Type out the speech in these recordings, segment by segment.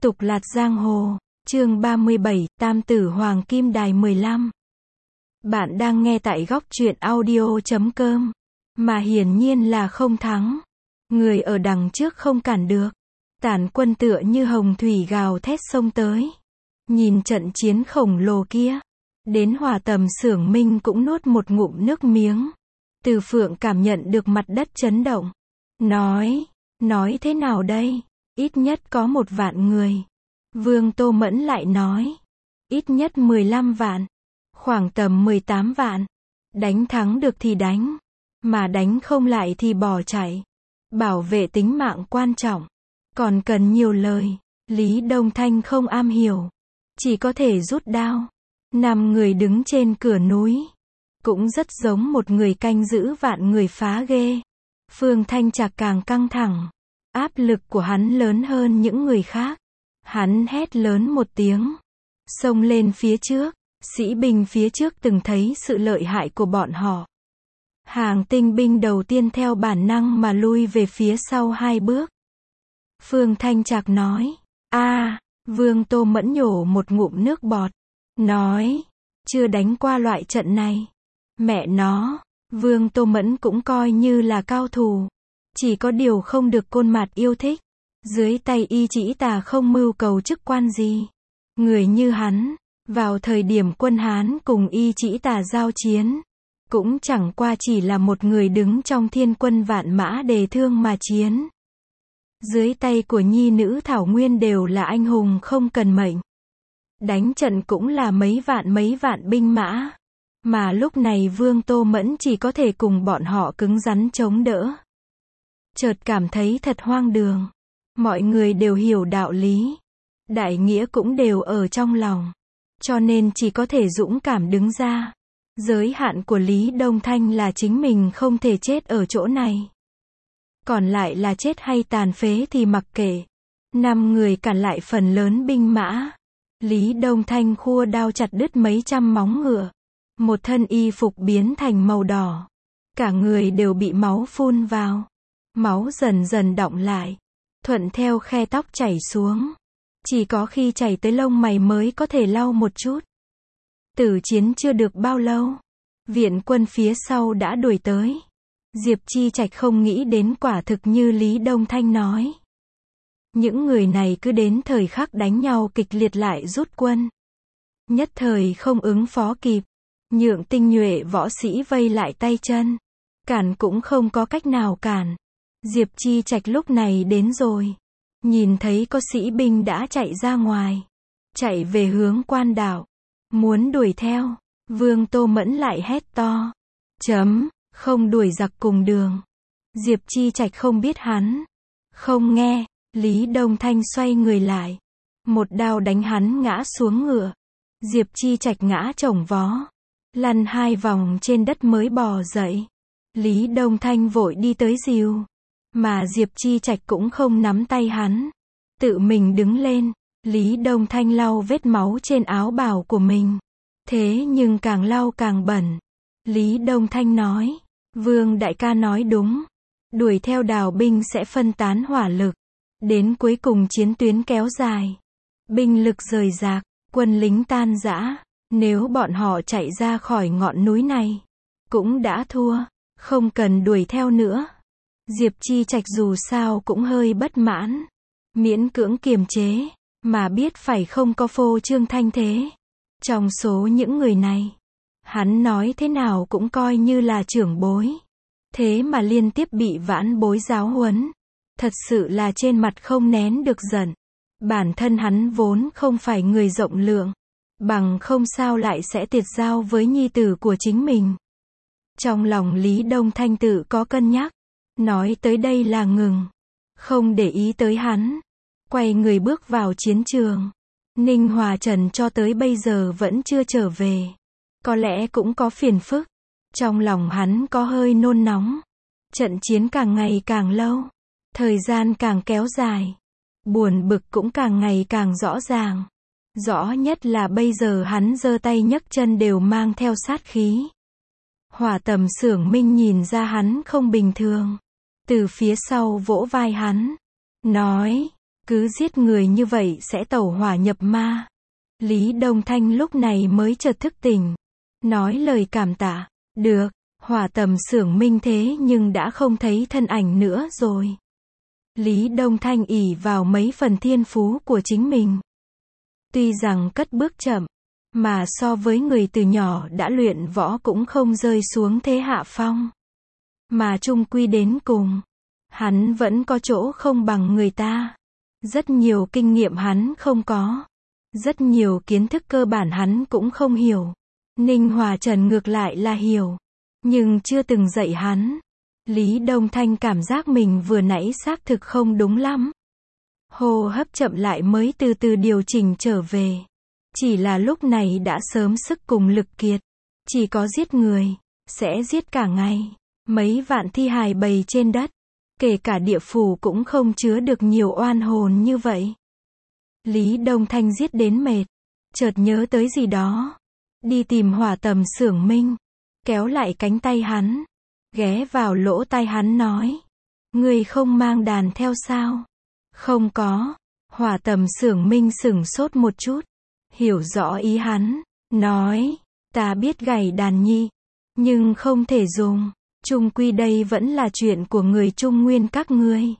Tục lạt giang hồ, chương 37, Tam tử Hoàng Kim Đài 15. Bạn đang nghe tại góc truyện audio.com. Mà hiển nhiên là không thắng. Người ở đằng trước không cản được. Tản quân tựa như hồng thủy gào thét xông tới. Nhìn trận chiến khổng lồ kia. Đến Hỏa Tầm Xưởng Minh cũng nuốt một ngụm nước miếng. Từ Phượng cảm nhận được mặt đất chấn động. Nói thế nào đây? Ít nhất có 1 vạn người. Vương Tô Mẫn lại nói. Ít nhất 15 vạn. Khoảng tầm 18 vạn. Đánh thắng được thì đánh. Mà đánh không lại thì bỏ chạy. Bảo vệ tính mạng quan trọng. Còn cần nhiều lời. Lý Đông Thanh không am hiểu. Chỉ có thể rút đao. 5 người đứng trên cửa núi. Cũng rất giống một người canh giữ vạn người phá ghê. Phương Thanh Trạc càng căng thẳng. Áp lực của hắn lớn hơn những người khác. Hắn hét lớn một tiếng. Xông lên phía trước. Sĩ binh phía trước từng thấy sự lợi hại của bọn họ. Hàng tinh binh đầu tiên theo bản năng mà lui về phía sau 2 bước. Phương Thanh Trạc nói. Vương Tô Mẫn nhổ một ngụm nước bọt. Nói. Chưa đánh qua loại trận này. Mẹ nó. Vương Tô Mẫn cũng coi như là cao thủ. Chỉ có điều không được Côn Mạt yêu thích. Dưới tay Y Chỉ Tà không mưu cầu chức quan gì. Người như hắn, vào thời điểm quân Hán cùng Y Chỉ Tà giao chiến, cũng chẳng qua chỉ là một người đứng trong thiên quân vạn mã đề thương mà chiến. Dưới tay của nhi nữ Thảo Nguyên đều là anh hùng không cần mệnh. Đánh trận cũng là mấy vạn binh mã. Mà lúc này Vương Tô Mẫn chỉ có thể cùng bọn họ cứng rắn chống đỡ. Chợt cảm thấy thật hoang đường. Mọi người đều hiểu đạo lý. Đại nghĩa cũng đều ở trong lòng. Cho nên chỉ có thể dũng cảm đứng ra. Giới hạn của Lý Đông Thanh là chính mình không thể chết ở chỗ này. Còn lại là chết hay tàn phế thì mặc kệ. 5 người cản lại phần lớn binh mã. Lý Đông Thanh khua đao chặt đứt mấy trăm móng ngựa. Một thân y phục biến thành màu đỏ. Cả người đều bị máu phun vào. Máu dần dần đọng lại. Thuận theo khe tóc chảy xuống. Chỉ có khi chảy tới lông mày mới có thể lau một chút. Tử chiến chưa được bao lâu. Viện quân phía sau đã đuổi tới. Diệp Chi Trạch không nghĩ đến quả thực như Lý Đông Thanh nói. Những người này cứ đến thời khắc đánh nhau kịch liệt lại rút quân. Nhất thời không ứng phó kịp. Nhượng tinh nhuệ võ sĩ vây lại tay chân. Cản cũng không có cách nào cản. Diệp Chi Trạch lúc này đến rồi. Nhìn thấy có sĩ binh đã chạy ra ngoài. Chạy về hướng quan đảo. Muốn đuổi theo. Vương Tô Mẫn lại hét to. Không đuổi giặc cùng đường. Diệp Chi Trạch không biết hắn. Không nghe. Lý Đông Thanh xoay người lại. Một đao đánh hắn ngã xuống ngựa. Diệp Chi Trạch ngã chồng vó. Lăn 2 vòng trên đất mới bò dậy. Lý Đông Thanh vội đi tới dìu. Mà Diệp Chi Trạch cũng không nắm tay hắn. Tự mình đứng lên. Lý Đông Thanh lau vết máu trên áo bào của mình. Thế nhưng càng lau càng bẩn. Lý Đông Thanh nói. Vương đại ca nói đúng. Đuổi theo đào binh sẽ phân tán hỏa lực. Đến cuối cùng chiến tuyến kéo dài. Binh lực rời rạc. Quân lính tan rã. Nếu bọn họ chạy ra khỏi ngọn núi này. Cũng đã thua. Không cần đuổi theo nữa. Diệp Chi Trạch dù sao cũng hơi bất mãn. Miễn cưỡng kiềm chế. Mà biết phải không có phô trương thanh thế. Trong số những người này. Hắn nói thế nào cũng coi như là trưởng bối. Thế mà liên tiếp bị vãn bối giáo huấn. Thật sự là trên mặt không nén được giận. Bản thân hắn vốn không phải người rộng lượng. Bằng không sao lại sẽ tiệt giao với nhi tử của chính mình. Trong lòng Lý Đông Thanh tự có cân nhắc. Nói tới đây là ngừng. Không để ý tới hắn. Quay người bước vào chiến trường. Ninh Hòa Trần cho tới bây giờ vẫn chưa trở về. Có lẽ cũng có phiền phức. Trong lòng hắn có hơi nôn nóng. Trận chiến càng ngày càng lâu. Thời gian càng kéo dài. Buồn bực cũng càng ngày càng rõ ràng. Rõ nhất là bây giờ hắn giơ tay nhấc chân đều mang theo sát khí. Hỏa Tầm Xưởng Minh nhìn ra hắn không bình thường. Từ phía sau vỗ vai hắn. Nói. Cứ giết người như vậy sẽ tẩu hỏa nhập ma. Lý Đông Thanh lúc này mới chợt thức tỉnh. Nói lời cảm tạ. Được, Hỏa Tầm Xưởng Minh thế nhưng đã không thấy thân ảnh nữa rồi. Lý Đông Thanh ỷ vào mấy phần thiên phú của chính mình. Tuy rằng cất bước chậm, mà so với người từ nhỏ đã luyện võ cũng không rơi xuống thế hạ phong. Mà chung quy đến cùng, hắn vẫn có chỗ không bằng người ta. Rất nhiều kinh nghiệm hắn không có. Rất nhiều kiến thức cơ bản hắn cũng không hiểu. Ninh Hòa Trần ngược lại là hiểu, nhưng chưa từng dạy hắn. Lý Đông Thanh cảm giác mình vừa nãy xác thực không đúng lắm. Hô hấp chậm lại mới từ từ điều chỉnh trở về. Chỉ là lúc này đã sớm sức cùng lực kiệt. Chỉ có giết người, sẽ giết cả ngày. Mấy vạn thi hài bày trên đất. Kể cả địa phủ cũng không chứa được nhiều oan hồn như vậy. Lý Đông Thanh giết đến mệt. Chợt nhớ tới gì đó. Đi tìm Hỏa Tầm Xưởng Minh. Kéo lại cánh tay hắn. Ghé vào lỗ tai hắn nói. Ngươi không mang đàn theo sao? Không có. Hỏa Tầm Xưởng Minh sửng sốt một chút. Hiểu rõ ý hắn. Nói. Ta biết gảy đàn nhi. Nhưng không thể dùng. Chung quy đây vẫn là chuyện của người Trung Nguyên các ngươi.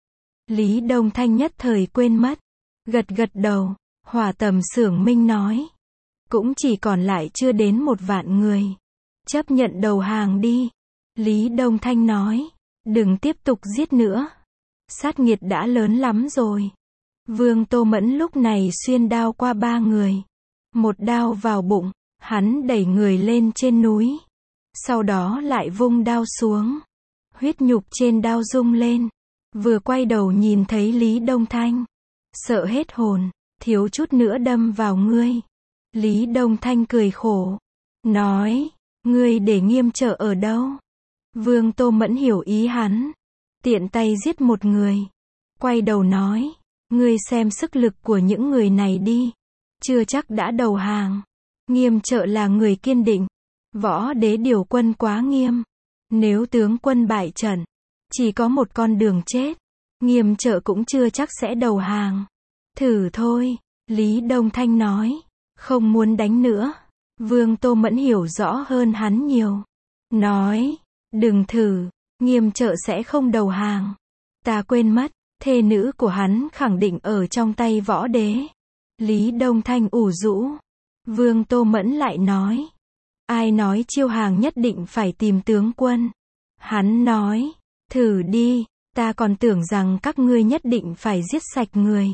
Lý Đông Thanh nhất thời quên mất. Gật gật đầu. Hỏa Tầm Xưởng Minh nói. Cũng chỉ còn lại chưa đến 1 vạn người. Chấp nhận đầu hàng đi. Lý Đông Thanh nói. Đừng tiếp tục giết nữa. Sát nghiệt đã lớn lắm rồi. Vương Tô Mẫn lúc này xuyên đao qua 3 người. Một đao vào bụng. Hắn đẩy người lên trên núi. Sau đó lại vung đao xuống. Huyết nhục trên đao rung lên. Vừa quay đầu nhìn thấy Lý Đông Thanh. Sợ hết hồn. Thiếu chút nữa đâm vào ngươi. Lý Đông Thanh cười khổ. Nói. Ngươi để Nghiêm Trợ ở đâu? Vương Tô Mẫn hiểu ý hắn. Tiện tay giết một người. Quay đầu nói. Ngươi xem sức lực của những người này đi. Chưa chắc đã đầu hàng. Nghiêm Trợ là người kiên định. Võ đế điều quân quá nghiêm. Nếu tướng quân bại trận, chỉ có một con đường chết. Nghiêm Trợ cũng chưa chắc sẽ đầu hàng. Thử thôi. Lý Đông Thanh nói. Không muốn đánh nữa. Vương Tô Mẫn hiểu rõ hơn hắn nhiều. Nói. Đừng thử. Nghiêm Trợ sẽ không đầu hàng. Ta quên mất. Thê nữ của hắn khẳng định ở trong tay võ đế. Lý Đông Thanh ủ rũ. Vương Tô Mẫn lại nói. Ai nói chiêu hàng nhất định phải tìm tướng quân? Hắn nói. Thử đi. Ta còn tưởng rằng các ngươi nhất định phải giết sạch người.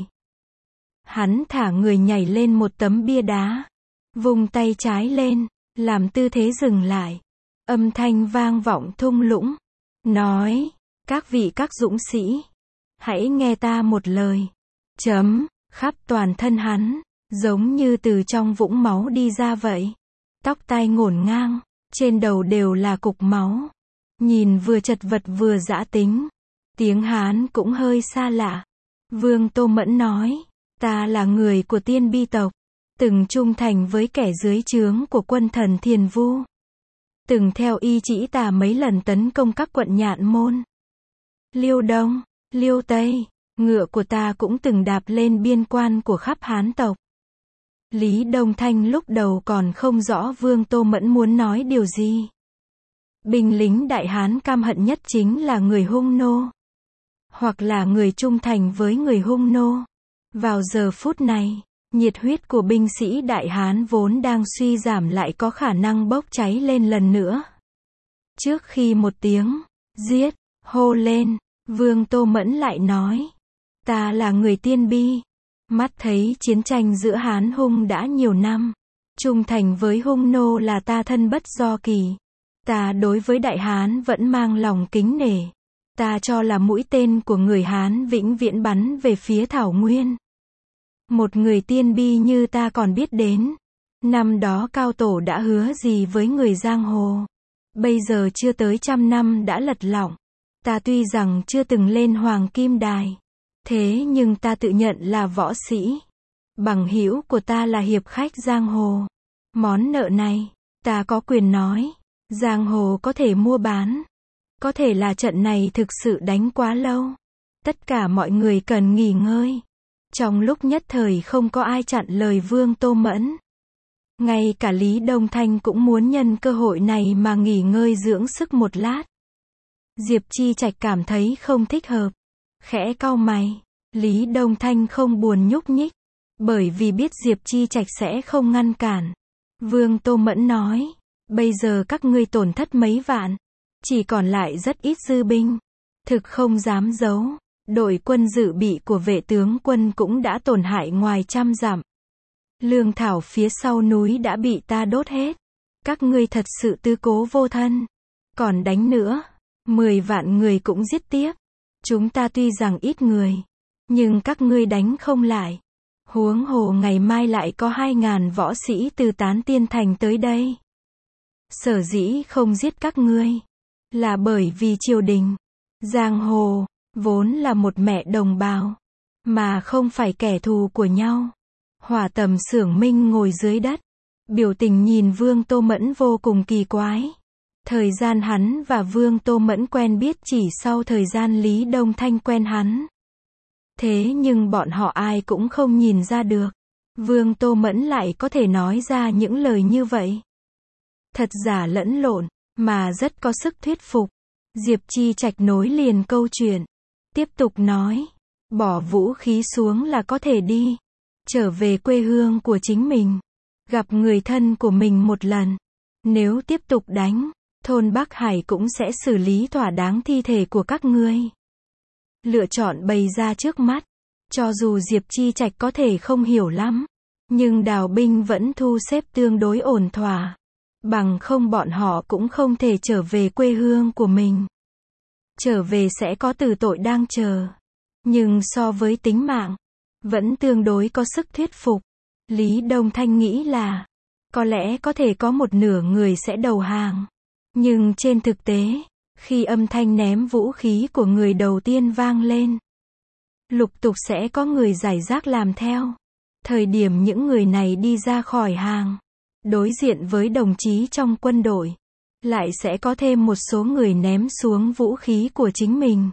Hắn thả người nhảy lên một tấm bia đá. Vung tay trái lên. Làm tư thế dừng lại. Âm thanh vang vọng thung lũng. Nói. Các vị các dũng sĩ. Hãy nghe ta một lời. Chấm. Khắp toàn thân hắn. Giống như từ trong vũng máu đi ra vậy. Tóc tai ngổn ngang. Trên đầu đều là cục máu. Nhìn vừa chật vật vừa dã tính. Tiếng Hán cũng hơi xa lạ. Vương Tô Mẫn nói. Ta là người của Tiên Bi tộc. Từng trung thành với kẻ dưới trướng của quân thần Thiền Vu. Từng theo y chỉ ta mấy lần tấn công các quận Nhạn Môn, Liêu Đông, Liêu Tây. Ngựa của ta cũng từng đạp lên biên quan của khắp Hán tộc. Lý Đông Thanh lúc đầu còn không rõ Vương Tô Mẫn muốn nói điều gì. Binh lính Đại Hán căm hận nhất chính là người hung nô. Hoặc là người trung thành với người hung nô. Vào giờ phút này, nhiệt huyết của binh sĩ Đại Hán vốn đang suy giảm lại có khả năng bốc cháy lên lần nữa. Trước khi một tiếng giết hô lên, Vương Tô Mẫn lại nói. Ta là người Tiên Bi. Mắt thấy chiến tranh giữa Hán Hung đã nhiều năm. Trung thành với hung nô là ta thân bất do kỳ. Ta đối với Đại Hán vẫn mang lòng kính nể. Ta cho là mũi tên của người Hán vĩnh viễn bắn về phía Thảo Nguyên. Một người Tiên Bi như ta còn biết đến. Năm đó Cao Tổ đã hứa gì với người giang hồ. Bây giờ chưa tới 100 năm đã lật lọng. Ta tuy rằng chưa từng lên Hoàng Kim Đài. Thế nhưng ta tự nhận là võ sĩ. Bằng hữu của ta là hiệp khách giang hồ. Món nợ này, ta có quyền nói. Giang hồ có thể mua bán. Có thể là trận này thực sự đánh quá lâu. tất cả mọi người cần nghỉ ngơi. Trong lúc nhất thời không có ai chặn lời Vương Tô Mẫn. Ngay cả Lý Đông Thanh cũng muốn nhân cơ hội này mà nghỉ ngơi dưỡng sức một lát. Diệp Chi Trạch cảm thấy không thích hợp. Khẽ cau mày. Lý Đông Thanh không buồn nhúc nhích. Bởi vì biết Diệp Chi Trạch sẽ không ngăn cản. Vương Tô Mẫn nói. Bây giờ các ngươi tổn thất mấy vạn. Chỉ còn lại rất ít dư binh. Thực không dám giấu. Đội quân dự bị của vệ tướng quân cũng đã tổn hại ngoài 100 dặm. Lương thảo phía sau núi đã bị ta đốt hết. Các ngươi thật sự tư cố vô thân. Còn đánh nữa. 10 vạn người cũng giết tiếp. Chúng ta tuy rằng ít người. Nhưng các ngươi đánh không lại. Huống hồ ngày mai lại có 2.000 võ sĩ từ Tán Tiên Thành tới đây. Sở dĩ không giết các ngươi. Là bởi vì triều đình. Giang hồ. Vốn là một mẹ đồng bào. Mà không phải kẻ thù của nhau. Hỏa Tầm Xưởng Minh ngồi dưới đất. Biểu tình nhìn Vương Tô Mẫn vô cùng kỳ quái. Thời gian hắn và Vương Tô Mẫn quen biết chỉ sau thời gian Lý Đông Thanh quen hắn. Thế nhưng bọn họ ai cũng không nhìn ra được. Vương Tô Mẫn lại có thể nói ra những lời như vậy. Thật giả lẫn lộn, mà rất có sức thuyết phục. Diệp Chi Trạch nối liền câu chuyện. Tiếp tục nói. Bỏ vũ khí xuống là có thể đi. Trở về quê hương của chính mình. Gặp người thân của mình một lần. Nếu tiếp tục đánh, thôn Bắc Hải cũng sẽ xử lý thỏa đáng thi thể của các ngươi. Lựa chọn bày ra trước mắt. Cho dù Diệp Chi Trạch có thể không hiểu lắm. Nhưng đào binh vẫn thu xếp tương đối ổn thỏa. Bằng không bọn họ cũng không thể trở về quê hương của mình. Trở về sẽ có tử tội đang chờ. Nhưng so với tính mạng, vẫn tương đối có sức thuyết phục. Lý Đông Thanh nghĩ là, có lẽ có thể có một nửa người sẽ đầu hàng. Nhưng trên thực tế, khi âm thanh ném vũ khí của người đầu tiên vang lên, lục tục sẽ có người giải rác làm theo. Thời điểm những người này đi ra khỏi hàng, đối diện với đồng chí trong quân đội, lại sẽ có thêm một số người ném xuống vũ khí của chính mình.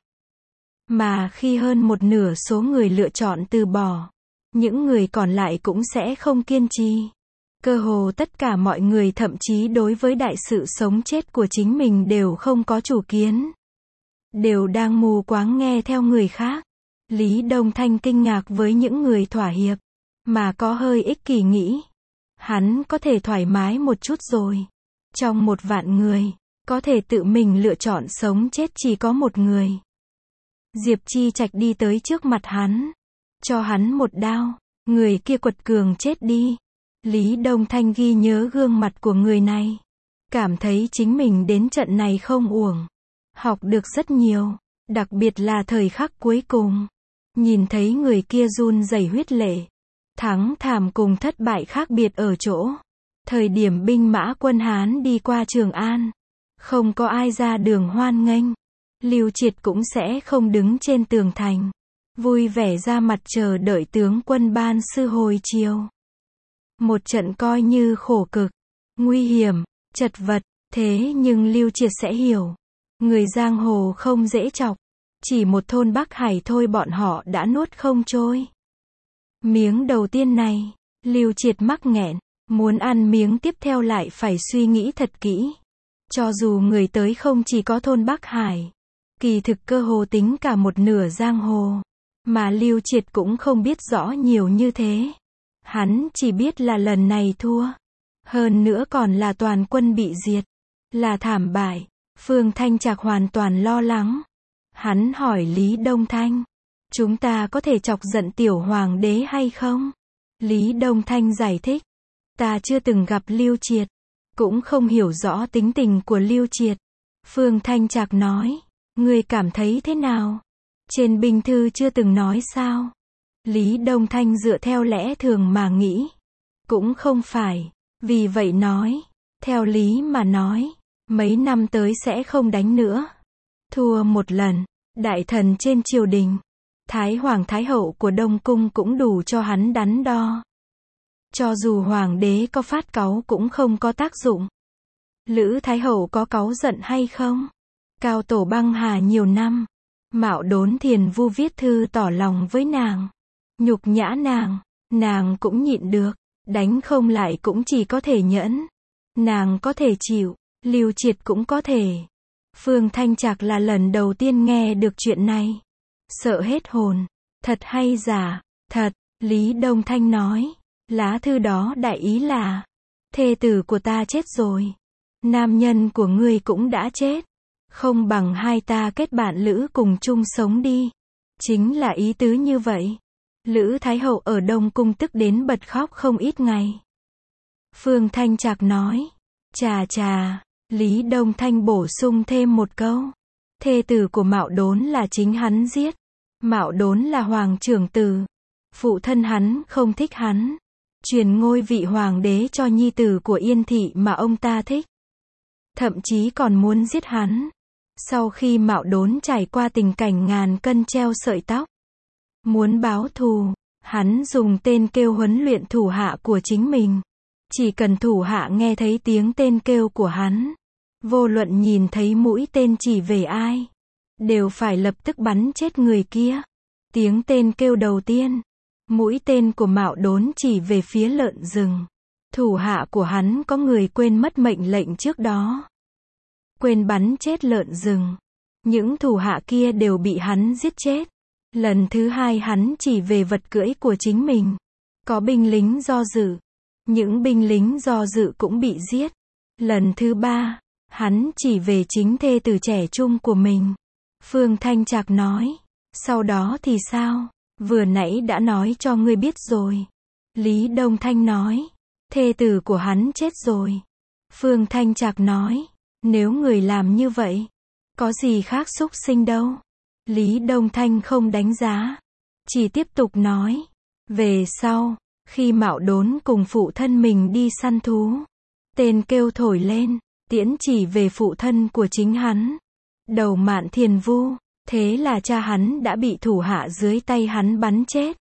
Mà khi hơn một nửa số người lựa chọn từ bỏ, những người còn lại cũng sẽ không kiên trì. Cơ hồ tất cả mọi người thậm chí đối với đại sự sống chết của chính mình đều không có chủ kiến. Đều đang mù quáng nghe theo người khác. Lý Đông Thanh kinh ngạc với những người thỏa hiệp, mà có hơi ích kỷ nghĩ. Hắn có thể thoải mái một chút rồi. Trong 1 vạn người, có thể tự mình lựa chọn sống chết chỉ có một người. Diệp Chi Trạch đi tới trước mặt hắn. Cho hắn một đao. Người kia quật cường chết đi. Lý Đông Thanh ghi nhớ gương mặt của người này. Cảm thấy chính mình đến trận này không uổng. Học được rất nhiều. Đặc biệt là thời khắc cuối cùng. Nhìn thấy người kia run rẩy huyết lệ. Thắng thảm cùng thất bại khác biệt ở chỗ. Thời điểm binh mã quân Hán đi qua Trường An. Không có ai ra đường hoan nghênh. Lưu Triệt cũng sẽ không đứng trên tường thành. Vui vẻ ra mặt chờ đợi tướng quân ban sư hồi chiều. Một trận coi như khổ cực, nguy hiểm, chật vật. Thế nhưng Lưu Triệt sẽ hiểu. Người giang hồ không dễ chọc. Chỉ một thôn Bắc Hải thôi bọn họ đã nuốt không trôi. Miếng đầu tiên này, Lưu Triệt mắc nghẹn. Muốn ăn miếng tiếp theo lại phải suy nghĩ thật kỹ. Cho dù người tới không chỉ có thôn Bắc Hải. Kỳ thực cơ hồ tính cả một nửa giang hồ. Mà Lưu Triệt cũng không biết rõ nhiều như thế. Hắn chỉ biết là lần này thua. Hơn nữa còn là toàn quân bị diệt. Là thảm bại. Phương Thanh Trạc hoàn toàn lo lắng. Hắn hỏi Lý Đông Thanh. Chúng ta có thể chọc giận tiểu hoàng đế hay không? Lý Đông Thanh giải thích. Ta chưa từng gặp Lưu Triệt. Cũng không hiểu rõ tính tình của Lưu Triệt. Phương Thanh Trạc nói. Ngươi cảm thấy thế nào? Trên binh thư chưa từng nói sao? Lý Đông Thanh dựa theo lẽ thường mà nghĩ. Cũng không phải. Vì vậy nói. Theo lý mà nói. Mấy năm tới sẽ không đánh nữa. Thua một lần. Đại thần trên triều đình. Thái Hoàng Thái Hậu của Đông Cung cũng đủ cho hắn đắn đo. Cho dù Hoàng đế có phát cáu cũng không có tác dụng. Lữ Thái Hậu có cáu giận hay không? Cao tổ băng hà nhiều năm. Mạo Đốn Thiền Vu viết thư tỏ lòng với nàng, nhục nhã nàng cũng nhịn được, đánh không lại cũng chỉ có thể nhẫn. Nàng có thể chịu, Lưu Triệt cũng có thể. Phương Thanh Trạc là lần đầu tiên nghe được chuyện này. Sợ hết hồn. Thật hay giả? Thật, Lý Đông Thanh nói. Lá thư đó đại ý là, thê tử của ta chết rồi. Nam nhân của ngươi cũng đã chết. Không bằng hai ta kết bạn lữ cùng chung sống đi. Chính là ý tứ như vậy. Lữ Thái Hậu ở Đông Cung tức đến bật khóc không ít ngày. Phương Thanh Trạc nói. Chà, Lý Đông Thanh bổ sung thêm một câu. Thê tử của Mạo Đốn là chính hắn giết. Mạo Đốn là hoàng trưởng tử. Phụ thân hắn không thích hắn. Truyền ngôi vị hoàng đế cho nhi tử của Yên Thị mà ông ta thích. Thậm chí còn muốn giết hắn. Sau khi Mạo Đốn trải qua tình cảnh ngàn cân treo sợi tóc. Muốn báo thù, hắn dùng tên kêu huấn luyện thủ hạ của chính mình. Chỉ cần thủ hạ nghe thấy tiếng tên kêu của hắn, vô luận nhìn thấy mũi tên chỉ về ai, đều phải lập tức bắn chết người kia. Tiếng tên kêu đầu tiên, mũi tên của Mạo Đốn chỉ về phía lợn rừng. Thủ hạ của hắn có người quên mất mệnh lệnh trước đó, quên bắn chết lợn rừng. Những thủ hạ kia đều bị hắn giết chết. Lần thứ hai hắn chỉ về vật cưỡi của chính mình. Có binh lính do dự. Những binh lính do dự cũng bị giết. Lần thứ ba, hắn chỉ về chính thê tử trẻ trung của mình. Phương Thanh Trạc nói. Sau đó thì sao? Vừa nãy đã nói cho ngươi biết rồi. Lý Đông Thanh nói. Thê tử của hắn chết rồi. Phương Thanh Trạc nói. Nếu người làm như vậy, có gì khác xúc sinh đâu. Lý Đông Thanh không đánh giá. Chỉ tiếp tục nói. Về sau, khi Mạo Đốn cùng phụ thân mình đi săn thú, tên kêu thổi lên, tiễn chỉ về phụ thân của chính hắn. Đầu Mạn Thiền Vu. Thế là cha hắn đã bị thủ hạ dưới tay hắn bắn chết.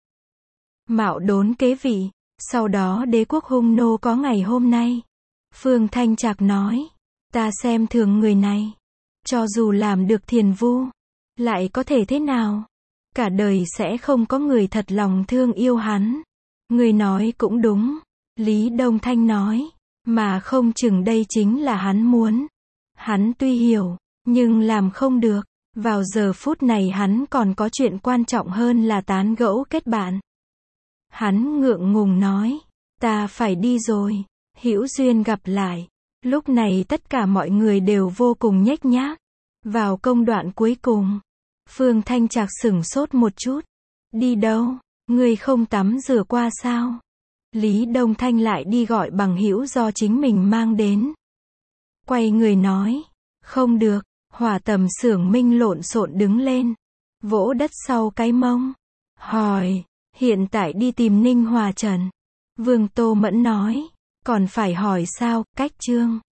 Mạo Đốn kế vị. Sau đó đế quốc Hung Nô có ngày hôm nay. Phương Thanh Trạc nói. Ta xem thường người này. Cho dù làm được Thiền Vu, lại có thể thế nào? Cả đời sẽ không có người thật lòng thương yêu hắn. Người nói cũng đúng. Lý Đông Thanh nói. Mà không chừng đây chính là hắn muốn. Hắn tuy hiểu, nhưng làm không được. Vào giờ phút này hắn còn có chuyện quan trọng hơn là tán gẫu kết bạn. Hắn ngượng ngùng nói. Ta phải đi rồi. Hữu duyên gặp lại. Lúc này tất cả mọi người đều vô cùng nhếch nhác. Vào công đoạn cuối cùng, Phương Thanh Trạc sửng sốt một chút. Đi đâu? Ngươi không tắm rửa qua sao? Lý Đông Thanh lại đi gọi bằng hữu do chính mình mang đến. Quay người nói. Không được. Hỏa Tầm Xưởng Minh lộn xộn đứng lên, vỗ đất sau cái mông. Hỏi. Hiện tại đi tìm Ninh Hòa Trần. Vương Tô Mẫn nói. Còn phải hỏi sao? Cách chương